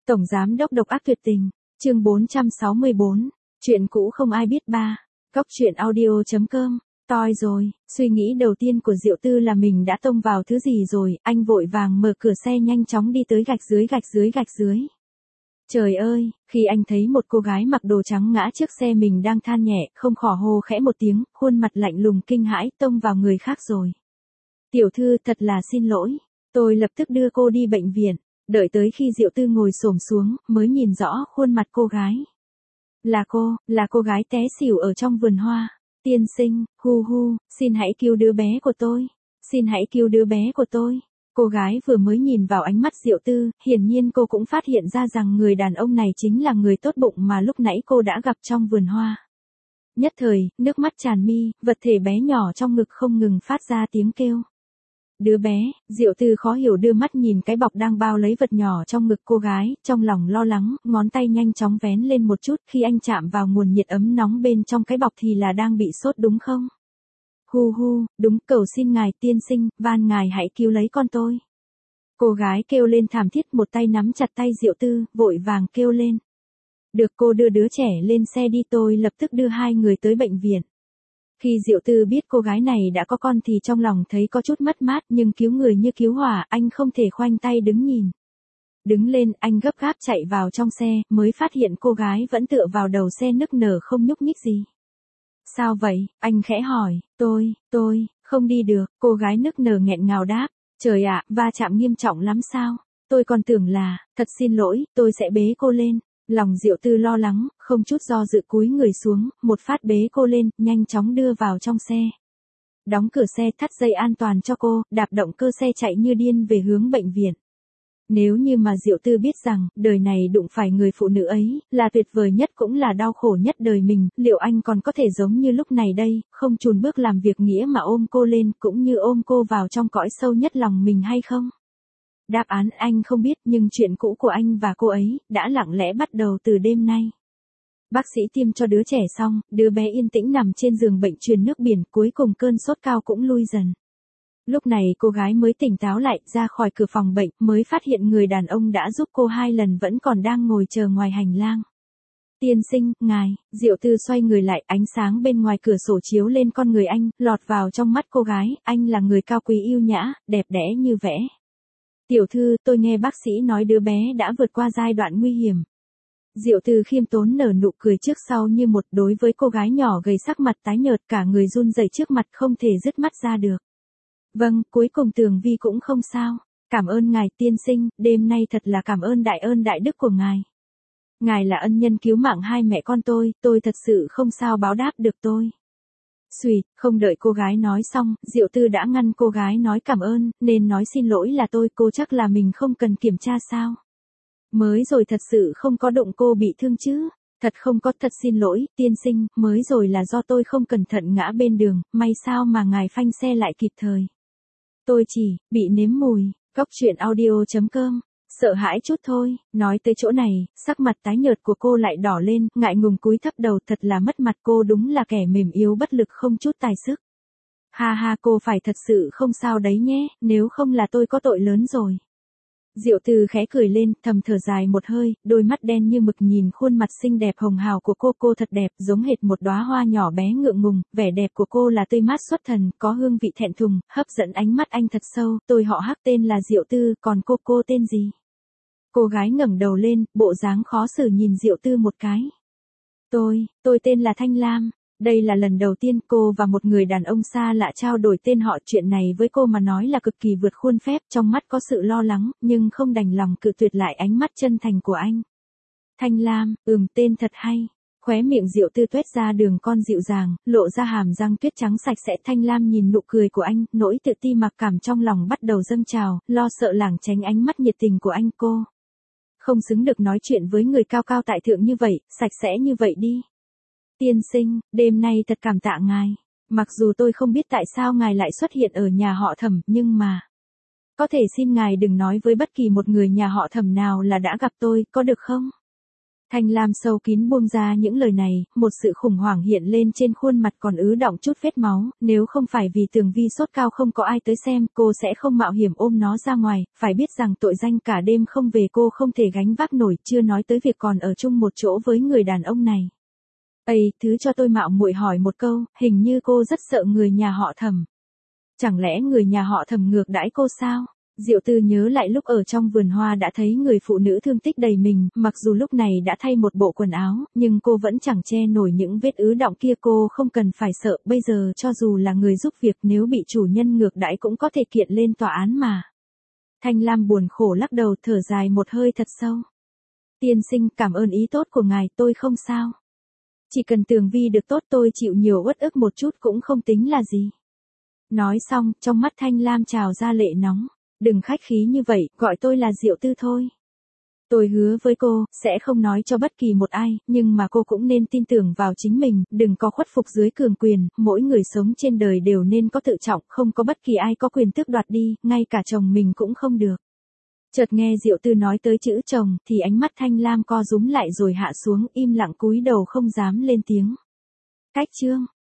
Tổng giám đốc độc ác tuyệt tình, chương 464, chuyện cũ không ai biết ba. Cóc truyện audio.com, toi rồi, suy nghĩ đầu tiên của Diệu Tư là mình đã tông vào thứ gì rồi, anh vội vàng mở cửa xe nhanh chóng đi tới gạch dưới. Trời ơi, khi anh thấy một cô gái mặc đồ trắng ngã trước xe mình đang than nhẹ, không khỏi hô khẽ một tiếng, khuôn mặt lạnh lùng kinh hãi, tông vào người khác rồi. Tiểu thư, thật là xin lỗi, tôi lập tức đưa cô đi bệnh viện. Đợi tới khi Diệu Tư ngồi xổm xuống, mới nhìn rõ khuôn mặt cô gái. Là cô gái té xỉu ở trong vườn hoa. Tiên sinh, xin hãy cứu đứa bé của tôi. Cô gái vừa mới nhìn vào ánh mắt Diệu Tư, hiển nhiên cô cũng phát hiện ra rằng người đàn ông này chính là người tốt bụng mà lúc nãy cô đã gặp trong vườn hoa. Nhất thời, nước mắt tràn mi, vật thể bé nhỏ trong ngực không ngừng phát ra tiếng kêu. Đứa bé, Diệu Tư khó hiểu đưa mắt nhìn cái bọc đang bao lấy vật nhỏ trong ngực cô gái, trong lòng lo lắng, ngón tay nhanh chóng vén lên một chút, khi anh chạm vào nguồn nhiệt ấm nóng bên trong cái bọc thì là đang bị sốt đúng không? Đúng, cầu xin ngài tiên sinh, van ngài hãy cứu lấy con tôi. Cô gái kêu lên thảm thiết, một tay nắm chặt tay Diệu Tư, vội vàng kêu lên. Được, cô đưa đứa trẻ lên xe đi, tôi lập tức đưa hai người tới bệnh viện. Khi Diệu Tư biết cô gái này đã có con thì trong lòng thấy có chút mất mát, nhưng cứu người như cứu hỏa, anh không thể khoanh tay đứng nhìn. Đứng lên, anh gấp gáp chạy vào trong xe, mới phát hiện cô gái vẫn tựa vào đầu xe nức nở không nhúc nhích gì. Sao vậy? Anh khẽ hỏi. Tôi, không đi được, cô gái nức nở nghẹn ngào đáp. Trời ạ, va chạm nghiêm trọng lắm sao? Tôi còn tưởng là, thật xin lỗi, tôi sẽ bế cô lên. Lòng Diệu Tư lo lắng, không chút do dự cúi người xuống, một phát bế cô lên, nhanh chóng đưa vào trong xe. Đóng cửa xe, thắt dây an toàn cho cô, đạp động cơ xe chạy như điên về hướng bệnh viện. Nếu như mà Diệu Tư biết rằng, đời này đụng phải người phụ nữ ấy, là tuyệt vời nhất cũng là đau khổ nhất đời mình, liệu anh còn có thể giống như lúc này đây, không chùn bước làm việc nghĩa mà ôm cô lên, cũng như ôm cô vào trong cõi sâu nhất lòng mình hay không? Đáp án anh không biết, nhưng chuyện cũ của anh và cô ấy đã lặng lẽ bắt đầu từ đêm nay. Bác sĩ tiêm cho đứa trẻ xong, đứa bé yên tĩnh nằm trên giường bệnh truyền nước biển, cuối cùng cơn sốt cao cũng lui dần. Lúc này cô gái mới tỉnh táo lại, ra khỏi cửa phòng bệnh, mới phát hiện người đàn ông đã giúp cô 2 lần vẫn còn đang ngồi chờ ngoài hành lang. Tiên sinh, ngài, Diệu Tư xoay người lại, ánh sáng bên ngoài cửa sổ chiếu lên con người anh, lọt vào trong mắt cô gái, anh là người cao quý yêu nhã, đẹp đẽ như vẽ. Tiểu thư, tôi nghe bác sĩ nói đứa bé đã vượt qua giai đoạn nguy hiểm. Diệu Tư khiêm tốn nở nụ cười trước sau như một, đối với cô gái nhỏ gầy sắc mặt tái nhợt, cả người run rẩy trước mặt không thể dứt mắt ra được. Vâng, cuối cùng Tường Vi cũng không sao. Cảm ơn ngài tiên sinh, đêm nay thật là cảm ơn đại đức của ngài. Ngài là ân nhân cứu mạng hai mẹ con tôi thật sự không sao báo đáp được tôi. Xuỵt, không đợi cô gái nói xong, Diệu Tư đã ngăn cô gái nói cảm ơn, nên nói xin lỗi là tôi, cô chắc là mình không cần kiểm tra sao. Mới rồi thật sự không có đụng cô bị thương chứ. Thật không có, thật xin lỗi, tiên sinh, mới rồi là do tôi không cẩn thận ngã bên đường, may sao mà ngài phanh xe lại kịp thời. Tôi chỉ bị nếm mùi. Cóc truyện audio.com, sợ hãi chút thôi. Nói tới chỗ này, sắc mặt tái nhợt của cô lại đỏ lên, ngại ngùng cúi thấp đầu, thật là mất mặt, cô đúng là kẻ mềm yếu bất lực không chút tài sức. Ha, cô phải thật sự không sao đấy nhé, nếu không là tôi có tội lớn rồi. Diệu Tư khẽ cười lên, thầm thở dài một hơi, đôi mắt đen như mực nhìn khuôn mặt xinh đẹp hồng hào của cô thật đẹp, giống hệt một đóa hoa nhỏ bé ngượng ngùng, vẻ đẹp của cô là tươi mát xuất thần, có hương vị thẹn thùng, hấp dẫn ánh mắt anh thật sâu. Tôi họ Hắc, tên là Diệu Tư, còn cô tên gì? Cô gái ngẩng đầu lên, bộ dáng khó xử nhìn Diệu Tư một cái. Tôi tên là Thanh Lam. Đây là lần đầu tiên cô và một người đàn ông xa lạ trao đổi tên họ, chuyện này với cô mà nói là cực kỳ vượt khuôn phép, trong mắt có sự lo lắng, nhưng không đành lòng cự tuyệt lại ánh mắt chân thành của anh. Thanh Lam, tên thật hay. Khóe miệng Diệu Tư tuét ra đường con dịu dàng, lộ ra hàm răng tuyết trắng sạch sẽ. Thanh Lam nhìn nụ cười của anh, nỗi tự ti mặc cảm trong lòng bắt đầu dâng trào, lo sợ lảng tránh ánh mắt nhiệt tình của anh. Cô không xứng được nói chuyện với người cao cao tại thượng như vậy, sạch sẽ như vậy đi. Tiên sinh, đêm nay thật cảm tạ ngài. Mặc dù tôi không biết tại sao ngài lại xuất hiện ở nhà họ Thẩm, nhưng mà có thể xin ngài đừng nói với bất kỳ một người nhà họ Thẩm nào là đã gặp tôi, có được không? Thanh lam sâu kín buông ra những lời này, một sự khủng hoảng hiện lên trên khuôn mặt còn ứ đọng chút vết máu, nếu không phải vì Tường Vi sốt cao không có ai tới xem, cô sẽ không mạo hiểm ôm nó ra ngoài, phải biết rằng tội danh cả đêm không về cô không thể gánh vác nổi, chưa nói tới việc còn ở chung một chỗ với người đàn ông này. Ây, thứ cho tôi mạo muội hỏi một câu, hình như cô rất sợ người nhà họ Thẩm. Chẳng lẽ người nhà họ Thẩm ngược đãi cô sao? Diệu Tư nhớ lại lúc ở trong vườn hoa đã thấy người phụ nữ thương tích đầy mình, mặc dù lúc này đã thay một bộ quần áo, nhưng cô vẫn chẳng che nổi những vết ứ đọng kia, cô không cần phải sợ, bây giờ cho dù là người giúp việc nếu bị chủ nhân ngược đãi cũng có thể kiện lên tòa án mà. Thanh Lam buồn khổ lắc đầu thở dài một hơi thật sâu. Tiên sinh, cảm ơn ý tốt của ngài, tôi không sao. Chỉ cần Tường Vi được tốt tôi chịu nhiều uất ức một chút cũng không tính là gì. Nói xong, trong mắt Thanh Lam trào ra lệ nóng. Đừng khách khí như vậy, gọi tôi là Diệu Tư thôi. Tôi hứa với cô, sẽ không nói cho bất kỳ một ai, nhưng mà cô cũng nên tin tưởng vào chính mình, đừng có khuất phục dưới cường quyền, mỗi người sống trên đời đều nên có tự trọng, không có bất kỳ ai có quyền tước đoạt đi, ngay cả chồng mình cũng không được. Chợt nghe Diệu Tư nói tới chữ chồng, thì ánh mắt Thanh Lam co rúm lại rồi hạ xuống, im lặng cúi đầu không dám lên tiếng. Cách chương